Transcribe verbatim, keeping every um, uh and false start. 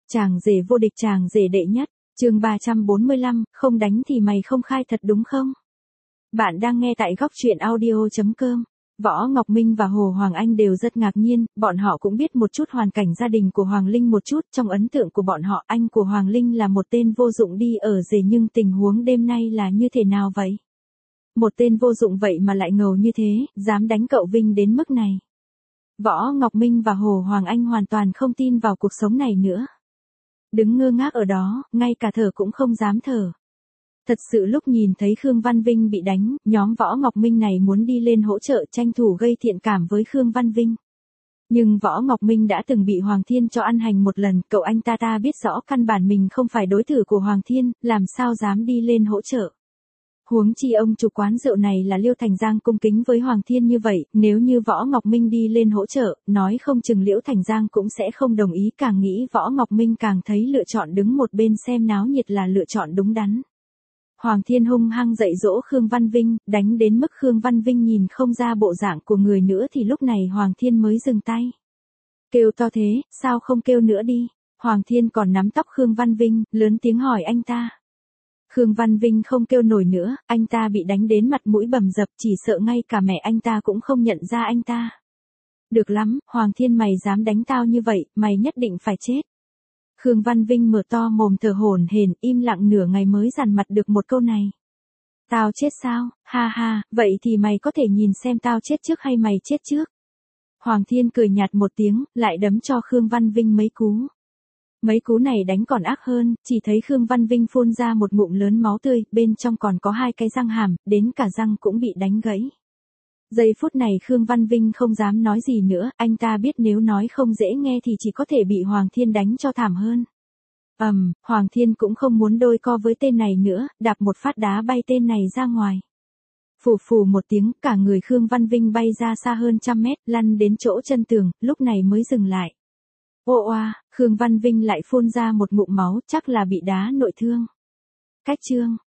Chàng rể vô địch, chàng rể đệ nhất, chương ba trăm bốn mươi lăm, không đánh thì mày không khai thật đúng không? Bạn đang nghe tại góc truyện audio chấm com. Võ Ngọc Minh và Hồ Hoàng Anh đều rất ngạc nhiên, bọn họ cũng biết một chút hoàn cảnh gia đình của Hoàng Linh một chút, trong ấn tượng của bọn họ anh của Hoàng Linh là một tên vô dụng đi ở rể, nhưng tình huống đêm nay là như thế nào vậy? Một tên vô dụng vậy mà lại ngầu như thế, dám đánh cậu Vinh đến mức này. Võ Ngọc Minh và Hồ Hoàng Anh hoàn toàn không tin vào cuộc sống này nữa. Đứng ngơ ngác ở đó, ngay cả thở cũng không dám thở. Thật sự lúc nhìn thấy Khương Văn Vinh bị đánh, nhóm Võ Ngọc Minh này muốn đi lên hỗ trợ tranh thủ gây thiện cảm với Khương Văn Vinh. Nhưng Võ Ngọc Minh đã từng bị Hoàng Thiên cho ăn hành một lần, cậu anh ta ta biết rõ căn bản mình không phải đối thủ của Hoàng Thiên, làm sao dám đi lên hỗ trợ. Huống chi ông chủ quán rượu này là Liễu Thành Giang cung kính với Hoàng Thiên như vậy, nếu như Võ Ngọc Minh đi lên hỗ trợ, nói không chừng Liễu Thành Giang cũng sẽ không đồng ý, càng nghĩ Võ Ngọc Minh càng thấy lựa chọn đứng một bên xem náo nhiệt là lựa chọn đúng đắn. Hoàng Thiên hung hăng dạy dỗ Khương Văn Vinh, đánh đến mức Khương Văn Vinh nhìn không ra bộ dạng của người nữa thì lúc này Hoàng Thiên mới dừng tay. Kêu to thế, sao không kêu nữa đi? Hoàng Thiên còn nắm tóc Khương Văn Vinh, lớn tiếng hỏi anh ta. Khương Văn Vinh không kêu nổi nữa, anh ta bị đánh đến mặt mũi bầm dập, chỉ sợ ngay cả mẹ anh ta cũng không nhận ra anh ta. Được lắm, Hoàng Thiên mày dám đánh tao như vậy, mày nhất định phải chết. Khương Văn Vinh mở to mồm thở hổn hển, im lặng nửa ngày mới dằn mặt được một câu này. Tao chết sao? Ha ha, vậy thì mày có thể nhìn xem tao chết trước hay mày chết trước. Hoàng Thiên cười nhạt một tiếng, lại đấm cho Khương Văn Vinh mấy cú. Mấy cú này đánh còn ác hơn, chỉ thấy Khương Văn Vinh phun ra một ngụm lớn máu tươi, bên trong còn có hai cái răng hàm, đến cả răng cũng bị đánh gãy. Giây phút này Khương Văn Vinh không dám nói gì nữa, anh ta biết nếu nói không dễ nghe thì chỉ có thể bị Hoàng Thiên đánh cho thảm hơn. Ầm, um, Hoàng Thiên cũng không muốn đôi co với tên này nữa, đạp một phát đá bay tên này ra ngoài. Phù phù một tiếng, cả người Khương Văn Vinh bay ra xa hơn trăm mét, lăn đến chỗ chân tường, lúc này mới dừng lại. Ô oa, Khương Văn Vinh lại phun ra một ngụm máu, chắc là bị đá nội thương. Cách chương